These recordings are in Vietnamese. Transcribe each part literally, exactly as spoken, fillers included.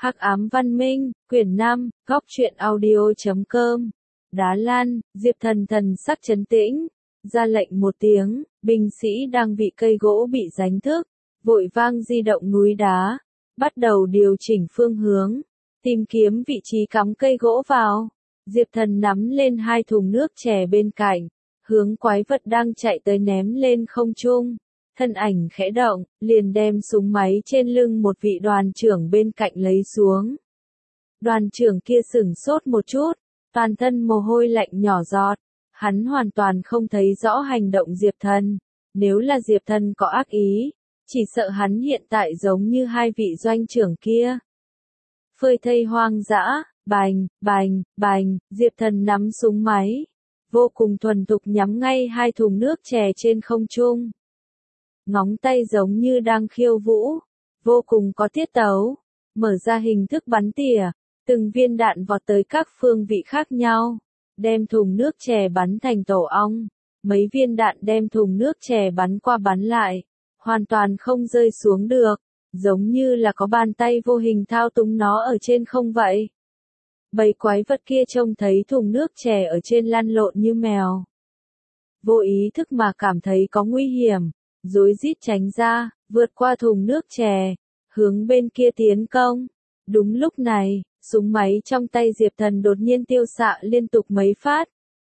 Hắc ám văn minh, quyển năm, góc truyện audio chấm com. Đá Lan, Diệp Thần thần sắc trấn tĩnh, ra lệnh một tiếng, binh sĩ đang bị cây gỗ bị đánh thức, vội vang di động núi đá, bắt đầu điều chỉnh phương hướng, tìm kiếm vị trí cắm cây gỗ vào. Diệp Thần nắm lên hai thùng nước chè bên cạnh, hướng quái vật đang chạy tới ném lên không trung. Thân ảnh khẽ động, liền đem súng máy trên lưng một vị đoàn trưởng bên cạnh lấy xuống. Đoàn trưởng kia sửng sốt một chút, toàn thân mồ hôi lạnh nhỏ giọt, hắn hoàn toàn không thấy rõ hành động Diệp Thần. Nếu là Diệp Thần có ác ý, chỉ sợ hắn hiện tại giống như hai vị doanh trưởng kia. Phơi thây hoang dã, bành, bành, bành, Diệp Thần nắm súng máy, vô cùng thuần thục nhắm ngay hai thùng nước chè trên không trung. Ngón tay giống như đang khiêu vũ, vô cùng có tiết tấu, mở ra hình thức bắn tỉa, từng viên đạn vọt tới các phương vị khác nhau, đem thùng nước chè bắn thành tổ ong, mấy viên đạn đem thùng nước chè bắn qua bắn lại, hoàn toàn không rơi xuống được, giống như là có bàn tay vô hình thao túng nó ở trên không vậy. Bầy quái vật kia trông thấy thùng nước chè ở trên lăn lộn như mèo. Vô ý thức mà cảm thấy có nguy hiểm, rối rít tránh ra, vượt qua thùng nước chè, hướng bên kia tiến công. Đúng lúc này, súng máy trong tay Diệp Thần đột nhiên tiêu xạ liên tục mấy phát.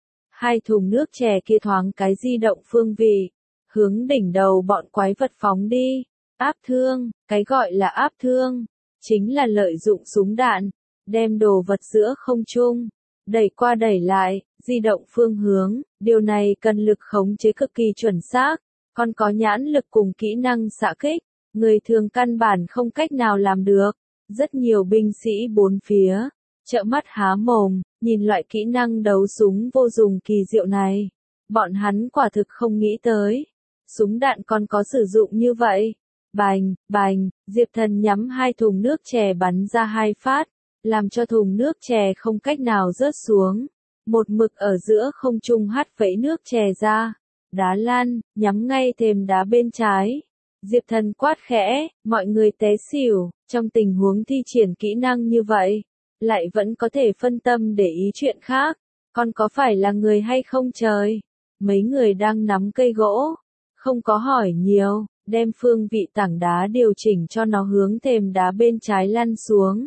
Hai thùng nước chè kia thoáng cái di động phương vị, hướng đỉnh đầu bọn quái vật phóng đi. Áp thương, cái gọi là áp thương, chính là lợi dụng súng đạn, đem đồ vật giữa không trung, đẩy qua đẩy lại, di động phương hướng, điều này cần lực khống chế cực kỳ chuẩn xác. Còn có nhãn lực cùng kỹ năng xạ kích, người thường căn bản không cách nào làm được. Rất nhiều binh sĩ bốn phía, trợn mắt há mồm, nhìn loại kỹ năng đấu súng vô dụng kỳ diệu này. Bọn hắn quả thực không nghĩ tới, súng đạn còn có sử dụng như vậy. Bành, bành, Diệp Thần nhắm hai thùng nước chè bắn ra hai phát, làm cho thùng nước chè không cách nào rớt xuống. Một mực ở giữa không trung hắt vẫy nước chè ra. Đá Lan, nhắm ngay thềm đá bên trái. Diệp Thần quát khẽ, mọi người té xỉu, trong tình huống thi triển kỹ năng như vậy, lại vẫn có thể phân tâm để ý chuyện khác, còn có phải là người hay không trời? Mấy người đang nắm cây gỗ, không có hỏi nhiều, đem phương vị tảng đá điều chỉnh cho nó hướng thềm đá bên trái lăn xuống.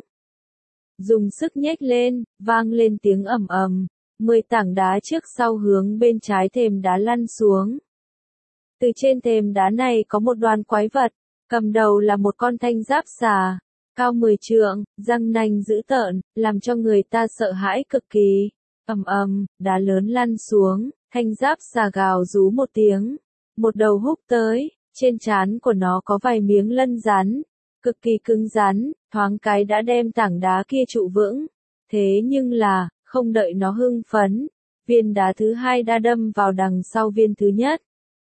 Dùng sức nhếch lên, vang lên tiếng ầm ầm. Mười tảng đá trước sau hướng bên trái thềm đá lăn xuống. Từ trên thềm đá này có một đoàn quái vật, cầm đầu là một con thanh giáp xà, cao mười trượng, răng nanh dữ tợn, làm cho người ta sợ hãi cực kỳ. Ầm ầm, đá lớn lăn xuống, thanh giáp xà gào rú một tiếng, một đầu húc tới, trên trán của nó có vài miếng lân rắn, cực kỳ cứng rắn, thoáng cái đã đem tảng đá kia trụ vững. Thế nhưng là, không đợi nó hưng phấn, viên đá thứ hai đã đâm vào đằng sau viên thứ nhất.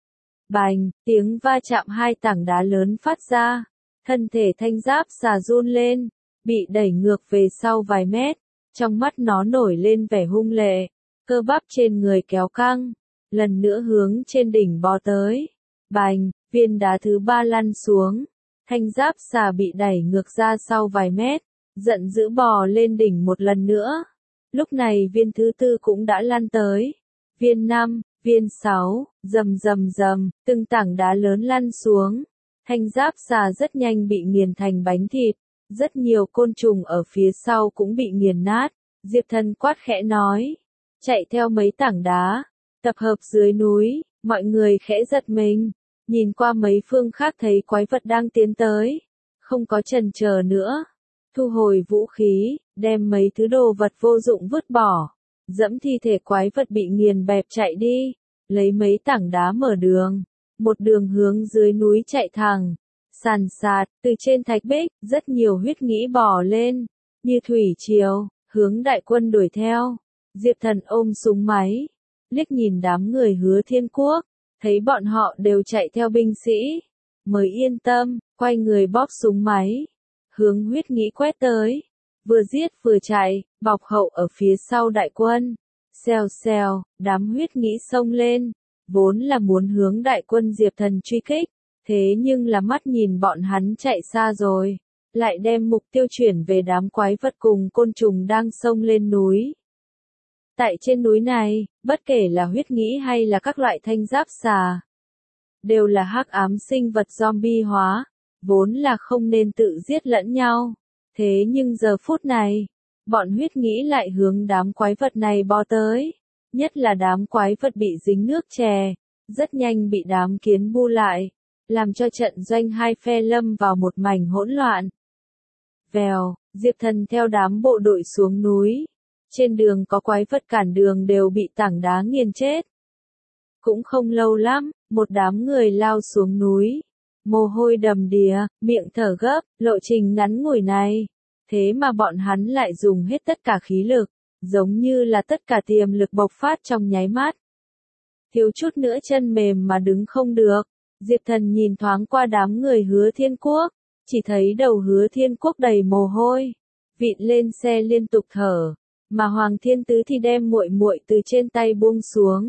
Bành, tiếng va chạm hai tảng đá lớn phát ra, thân thể thanh giáp xà run lên, bị đẩy ngược về sau vài mét, trong mắt nó nổi lên vẻ hung lệ, cơ bắp trên người kéo căng, lần nữa hướng trên đỉnh bò tới. Bành, viên đá thứ ba lăn xuống, thanh giáp xà bị đẩy ngược ra sau vài mét, giận dữ bò lên đỉnh một lần nữa. Lúc này viên thứ tư cũng đã lăn tới. Viên năm, viên sáu, rầm rầm rầm, từng tảng đá lớn lăn xuống. Thanh giáp xà rất nhanh bị nghiền thành bánh thịt. Rất nhiều côn trùng ở phía sau cũng bị nghiền nát. Diệp Thần quát khẽ nói. Chạy theo mấy tảng đá. Tập hợp dưới núi, mọi người khẽ giật mình. Nhìn qua mấy phương khác thấy quái vật đang tiến tới. Không có chần chờ nữa. Thu hồi vũ khí, đem mấy thứ đồ vật vô dụng vứt bỏ, dẫm thi thể quái vật bị nghiền bẹp chạy đi, lấy mấy tảng đá mở đường, một đường hướng dưới núi chạy thẳng, sàn sạt, từ trên thạch bích, rất nhiều huyết nghĩ bò lên, như thủy triều, hướng đại quân đuổi theo. Diệp Thần ôm súng máy, liếc nhìn đám người Hứa Thiên Quốc, thấy bọn họ đều chạy theo binh sĩ, mới yên tâm, quay người bóp súng máy. Hướng huyết nghĩ quét tới, vừa giết vừa chạy, bọc hậu ở phía sau đại quân. Xèo xèo, đám huyết nghĩ xông lên, vốn là muốn hướng đại quân Diệp Thần truy kích, thế nhưng là mắt nhìn bọn hắn chạy xa rồi, lại đem mục tiêu chuyển về đám quái vật cùng côn trùng đang xông lên núi. Tại trên núi này, bất kể là huyết nghĩ hay là các loại thanh giáp xà, đều là hắc ám sinh vật zombie hóa, vốn là không nên tự giết lẫn nhau. Thế nhưng giờ phút này, bọn huyết nghĩ lại hướng đám quái vật này bò tới, nhất là đám quái vật bị dính nước chè, rất nhanh bị đám kiến bu lại, làm cho trận doanh hai phe lâm vào một mảnh hỗn loạn. Vèo, Diệp Thần theo đám bộ đội xuống núi. Trên đường có quái vật cản đường đều bị tảng đá nghiền chết. Cũng không lâu lắm, một đám người lao xuống núi. Mồ hôi đầm đìa, miệng thở gấp, lộ trình ngắn ngủi này. Thế mà bọn hắn lại dùng hết tất cả khí lực, giống như là tất cả tiềm lực bộc phát trong nháy mắt. Thiếu chút nữa chân mềm mà đứng không được. Diệp Thần nhìn thoáng qua đám người Hứa Thiên Quốc, chỉ thấy đầu Hứa Thiên Quốc đầy mồ hôi, vịn lên xe liên tục thở, mà Hoàng Thiên Tứ thì đem muội muội từ trên tay buông xuống,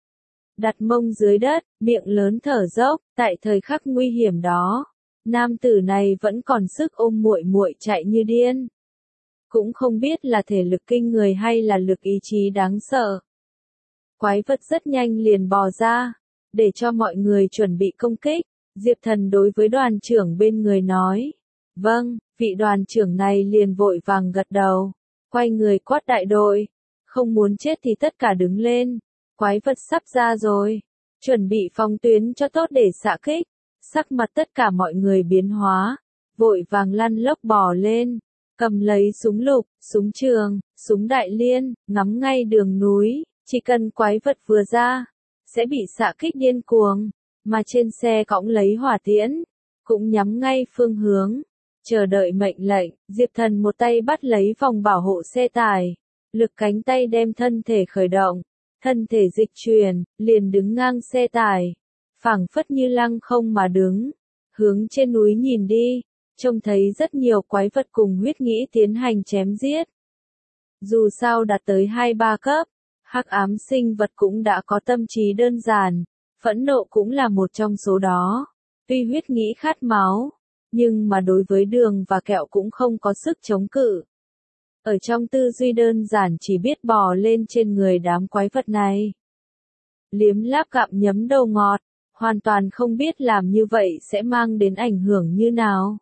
đặt mông dưới đất, miệng lớn thở dốc. Tại thời khắc nguy hiểm đó, nam tử này vẫn còn sức ôm muội muội chạy như điên, cũng không biết là thể lực kinh người hay là lực ý chí đáng sợ. Quái vật rất nhanh liền bò ra, để cho mọi người chuẩn bị công kích. Diệp Thần đối với đoàn trưởng bên người nói, vâng. Vị đoàn trưởng này liền vội vàng gật đầu, quay người quát đại đội, không muốn chết thì tất cả đứng lên, quái vật sắp ra rồi, chuẩn bị phòng tuyến cho tốt để xạ kích. Sắc mặt tất cả mọi người biến hóa, vội vàng lăn lóc bò lên, cầm lấy súng lục, súng trường, súng đại liên, ngắm ngay đường núi, chỉ cần quái vật vừa ra, sẽ bị xạ kích điên cuồng, mà trên xe cõng lấy hỏa tiễn, cũng nhắm ngay phương hướng, chờ đợi mệnh lệnh. Diệp Thần một tay bắt lấy vòng bảo hộ xe tải, lực cánh tay đem thân thể khởi động, thân thể dịch chuyển, liền đứng ngang xe tải, phảng phất như lăng không mà đứng, hướng trên núi nhìn đi, trông thấy rất nhiều quái vật cùng huyết nghĩ tiến hành chém giết. Dù sao đạt tới hai ba cấp, hắc ám sinh vật cũng đã có tâm trí đơn giản, phẫn nộ cũng là một trong số đó. Tuy huyết nghĩ khát máu, nhưng mà đối với đường và kẹo cũng không có sức chống cự. Ở trong tư duy đơn giản chỉ biết bò lên trên người đám quái vật này, liếm láp gặm nhấm đầu ngọt, hoàn toàn không biết làm như vậy sẽ mang đến ảnh hưởng như nào.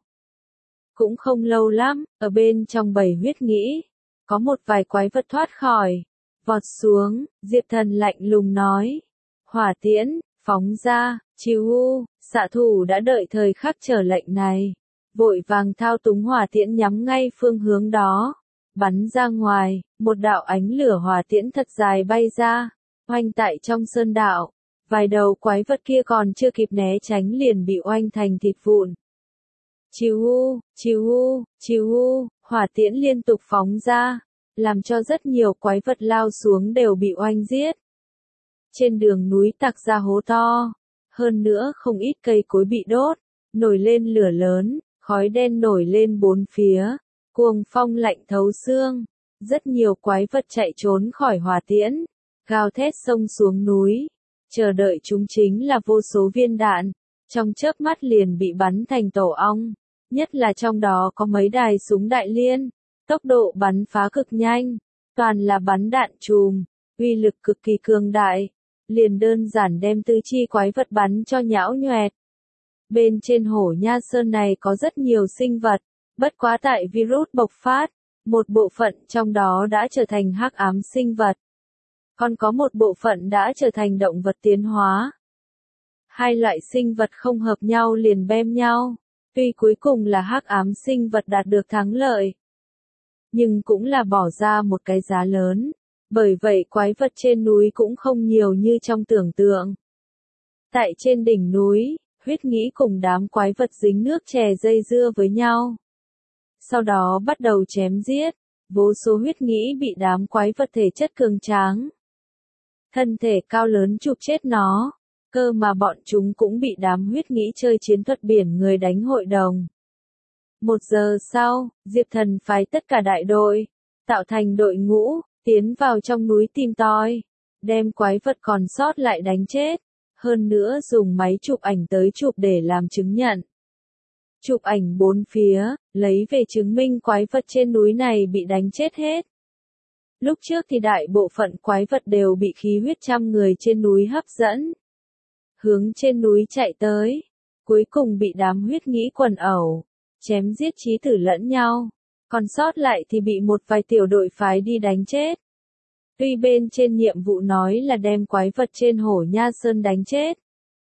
Cũng không lâu lắm, ở bên trong bầy huyết nghĩ, có một vài quái vật thoát khỏi, vọt xuống. Diệp Thần lạnh lùng nói, hỏa tiễn, phóng ra. Chiu U, xạ thủ đã đợi thời khắc chờ lệnh này, vội vàng thao túng hỏa tiễn nhắm ngay phương hướng đó, bắn ra ngoài. Một đạo ánh lửa hỏa tiễn thật dài bay ra, oanh tại trong sơn đạo, vài đầu quái vật kia còn chưa kịp né tránh liền bị oanh thành thịt vụn. Chiu U, Chiu U, Chiu U, hỏa tiễn liên tục phóng ra, làm cho rất nhiều quái vật lao xuống đều bị oanh giết. Trên đường núi tạc ra hố to, hơn nữa không ít cây cối bị đốt, nổi lên lửa lớn, khói đen nổi lên bốn phía, cuồng phong lạnh thấu xương, rất nhiều quái vật chạy trốn khỏi hỏa tiễn, gào thét xông xuống núi, chờ đợi chúng chính là vô số viên đạn, trong chớp mắt liền bị bắn thành tổ ong, nhất là trong đó có mấy đài súng đại liên, tốc độ bắn phá cực nhanh, toàn là bắn đạn chùm, uy lực cực kỳ cường đại, liền đơn giản đem tứ chi quái vật bắn cho nhão nhoẹt. Bên trên hổ nha sơn này có rất nhiều sinh vật, bất quá tại virus bộc phát, một bộ phận trong đó đã trở thành hắc ám sinh vật, còn có một bộ phận đã trở thành động vật tiến hóa. Hai loại sinh vật không hợp nhau liền bem nhau, tuy cuối cùng là hắc ám sinh vật đạt được thắng lợi, nhưng cũng là bỏ ra một cái giá lớn. Bởi vậy quái vật trên núi cũng không nhiều như trong tưởng tượng. Tại trên đỉnh núi, huyết nghĩ cùng đám quái vật dính nước chè dây dưa với nhau. Sau đó bắt đầu chém giết, vô số huyết nghĩ bị đám quái vật thể chất cường tráng, thân thể cao lớn chụp chết nó, cơ mà bọn chúng cũng bị đám huyết nghĩ chơi chiến thuật biển người đánh hội đồng. Một giờ sau, Diệp Thần phái tất cả đại đội, tạo thành đội ngũ, tiến vào trong núi tìm tòi, đem quái vật còn sót lại đánh chết, hơn nữa dùng máy chụp ảnh tới chụp để làm chứng nhận. chụp ảnh bốn phía, lấy về chứng minh quái vật trên núi này bị đánh chết hết. Lúc trước thì đại bộ phận quái vật đều bị khí huyết trăm người trên núi hấp dẫn. Hướng trên núi chạy tới, cuối cùng bị đám huyết nghĩ quần ẩu, chém giết chí tử lẫn nhau, còn sót lại thì bị một vài tiểu đội phái đi đánh chết. Tuy bên trên nhiệm vụ nói là đem quái vật trên Hổ Nha Sơn đánh chết,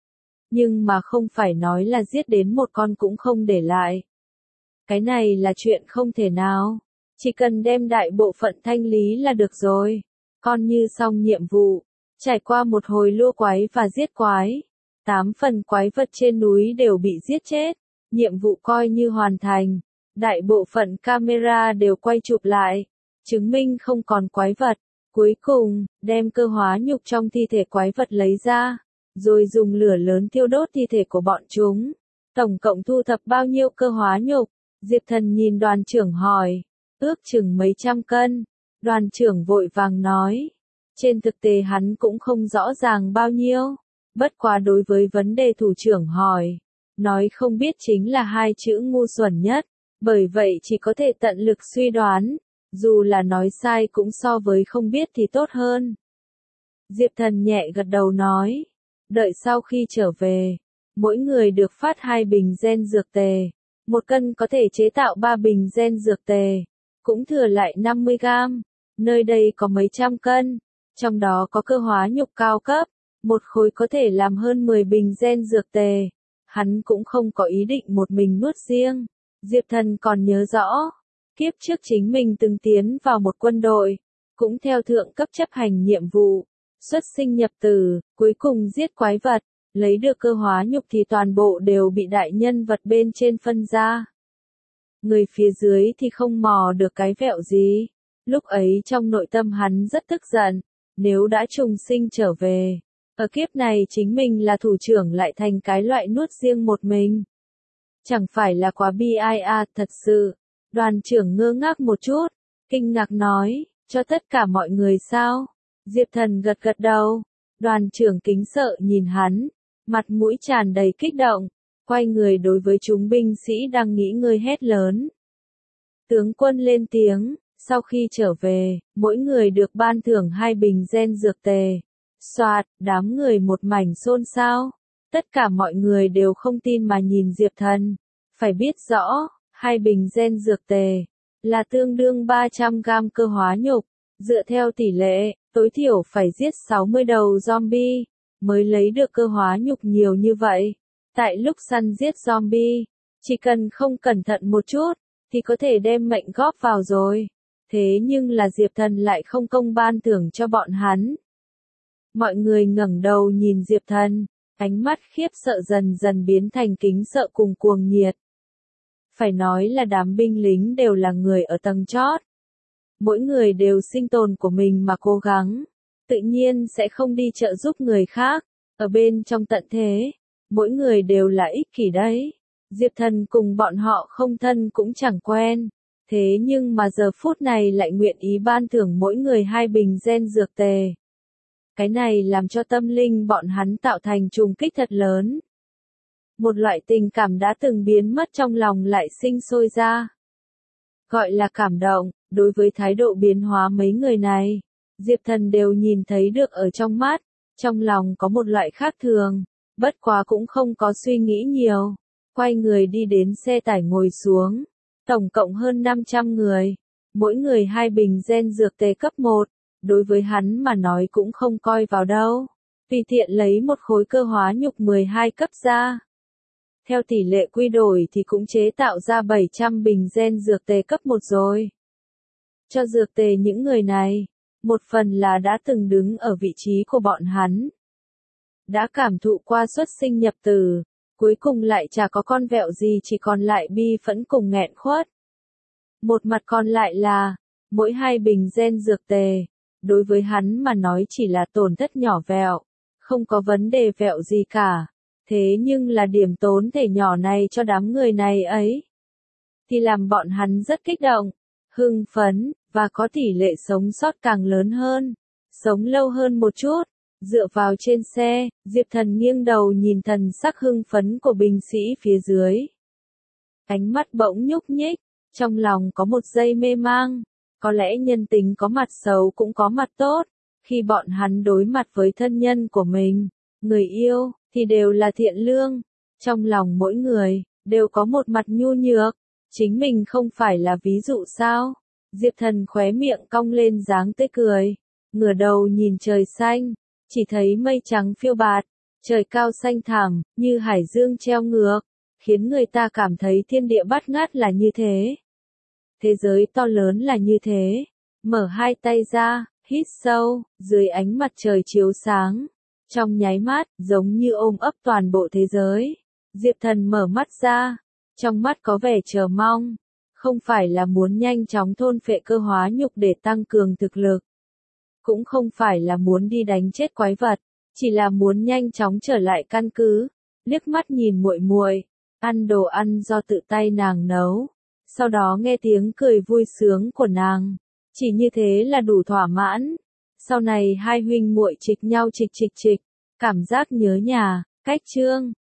nhưng mà không phải nói là giết đến một con cũng không để lại. Cái này là chuyện không thể nào, chỉ cần đem đại bộ phận thanh lý là được rồi. Con như xong nhiệm vụ, trải qua một hồi lua quái và giết quái, tám phần quái vật trên núi đều bị giết chết, nhiệm vụ coi như hoàn thành. Đại bộ phận camera đều quay chụp lại, chứng minh không còn quái vật. Cuối cùng, đem cơ hóa nhục trong thi thể quái vật lấy ra, rồi dùng lửa lớn thiêu đốt thi thể của bọn chúng. Tổng cộng thu thập bao nhiêu cơ hóa nhục? Diệp Thần nhìn đoàn trưởng hỏi. Ước chừng mấy trăm cân. Đoàn trưởng vội vàng nói. Trên thực tế hắn cũng không rõ ràng bao nhiêu. Bất quá đối với vấn đề thủ trưởng hỏi, nói không biết chính là hai chữ ngu xuẩn nhất. Bởi vậy chỉ có thể tận lực suy đoán. Dù là nói sai cũng so với không biết thì tốt hơn. Diệp Thần nhẹ gật đầu nói. Đợi sau khi trở về, mỗi người được phát hai bình gen dược tề. Một cân có thể chế tạo ba bình gen dược tề. Cũng thừa lại năm mươi gam. Nơi đây có mấy trăm cân. Trong đó có cơ hóa nhục cao cấp. Một khối có thể làm hơn mười bình gen dược tề. Hắn cũng không có ý định một mình nuốt riêng. Diệp Thần còn nhớ rõ. Kiếp trước chính mình từng tiến vào một quân đội, cũng theo thượng cấp chấp hành nhiệm vụ, xuất sinh nhập tử, cuối cùng giết quái vật, lấy được cơ hóa nhục thì toàn bộ đều bị đại nhân vật bên trên phân ra. Người phía dưới thì không mò được cái vẹo gì. Lúc ấy trong nội tâm hắn rất tức giận, nếu đã trùng sinh trở về, ở kiếp này chính mình là thủ trưởng lại thành cái loại nuốt riêng một mình. Chẳng phải là quá bi ai à, thật sự. Đoàn trưởng ngơ ngác một chút, kinh ngạc nói, cho tất cả mọi người sao? Diệp Thần gật gật đầu, đoàn trưởng kính sợ nhìn hắn, mặt mũi tràn đầy kích động, quay người đối với chúng binh sĩ đang nghỉ ngơi hét lớn. Tướng quân lên tiếng, sau khi trở về, mỗi người được ban thưởng hai bình gen dược tề. Soạt, đám người một mảnh xôn xao, tất cả mọi người đều không tin mà nhìn Diệp Thần, phải biết rõ. Hai bình gen dược tề, là tương đương ba trăm gam cơ hóa nhục, dựa theo tỷ lệ, tối thiểu phải giết sáu mươi đầu zombie, mới lấy được cơ hóa nhục nhiều như vậy. Tại lúc săn giết zombie, chỉ cần không cẩn thận một chút, thì có thể đem mệnh góp vào rồi. Thế nhưng là Diệp Thần lại không công ban thưởng cho bọn hắn. Mọi người ngẩng đầu nhìn Diệp Thần, ánh mắt khiếp sợ dần dần biến thành kính sợ cùng cuồng nhiệt. Phải nói là đám binh lính đều là người ở tầng chót. Mỗi người đều sinh tồn của mình mà cố gắng. Tự nhiên sẽ không đi trợ giúp người khác. Ở bên trong tận thế, mỗi người đều là ích kỷ đấy. Diệp Thần cùng bọn họ không thân cũng chẳng quen. Thế nhưng mà giờ phút này lại nguyện ý ban thưởng mỗi người hai bình gen dược tề. Cái này làm cho tâm linh bọn hắn tạo thành trùng kích thật lớn. Một loại tình cảm đã từng biến mất trong lòng lại sinh sôi ra. Gọi là cảm động, đối với thái độ biến hóa mấy người này, Diệp Thần đều nhìn thấy được ở trong mắt, trong lòng có một loại khác thường, bất quá cũng không có suy nghĩ nhiều. Quay người đi đến xe tải ngồi xuống, tổng cộng hơn năm trăm người, mỗi người hai bình gen dược tề cấp một, đối với hắn mà nói cũng không coi vào đâu. Tùy tiện lấy một khối cơ hóa nhục mười hai cấp ra. Theo tỷ lệ quy đổi thì cũng chế tạo ra bảy trăm bình gen dược tề cấp một rồi. Cho dược tề những người này, một phần là đã từng đứng ở vị trí của bọn hắn. Đã cảm thụ qua xuất sinh nhập tử, cuối cùng lại chả có con vẹo gì chỉ còn lại bi phẫn cùng nghẹn khuất. Một mặt còn lại là, mỗi hai bình gen dược tề, đối với hắn mà nói chỉ là tổn thất nhỏ vẹo, không có vấn đề vẹo gì cả. Thế nhưng là điểm tốn thể nhỏ này cho đám người này ấy, thì làm bọn hắn rất kích động, hưng phấn, và có tỷ lệ sống sót càng lớn hơn, sống lâu hơn một chút. Dựa vào trên xe, Diệp Thần nghiêng đầu nhìn thần sắc hưng phấn của binh sĩ phía dưới. Ánh mắt bỗng nhúc nhích, trong lòng có một giây mê mang. Có lẽ nhân tính có mặt xấu cũng có mặt tốt. Khi bọn hắn đối mặt với thân nhân của mình, người yêu, thì đều là thiện lương. Trong lòng mỗi người, đều có một mặt nhu nhược. Chính mình không phải là ví dụ sao? Diệp Thần khóe miệng cong lên dáng tươi cười. Ngửa đầu nhìn trời xanh, chỉ thấy mây trắng phiêu bạt. Trời cao xanh thẳm, như hải dương treo ngược. Khiến người ta cảm thấy thiên địa bát ngát là như thế. Thế giới to lớn là như thế. Mở hai tay ra, hít sâu, dưới ánh mặt trời chiếu sáng. Trong nháy mắt, giống như ôm ấp toàn bộ thế giới. Diệp Thần mở mắt ra, trong mắt có vẻ chờ mong. Không phải là muốn nhanh chóng thôn phệ cơ hóa nhục để tăng cường thực lực. Cũng không phải là muốn đi đánh chết quái vật, chỉ là muốn nhanh chóng trở lại căn cứ. Liếc mắt nhìn muội muội, ăn đồ ăn do tự tay nàng nấu. Sau đó nghe tiếng cười vui sướng của nàng. Chỉ như thế là đủ thỏa mãn. Sau này hai huynh muội trịch nhau trịch trịch trịch. Cảm giác nhớ nhà, cách chương.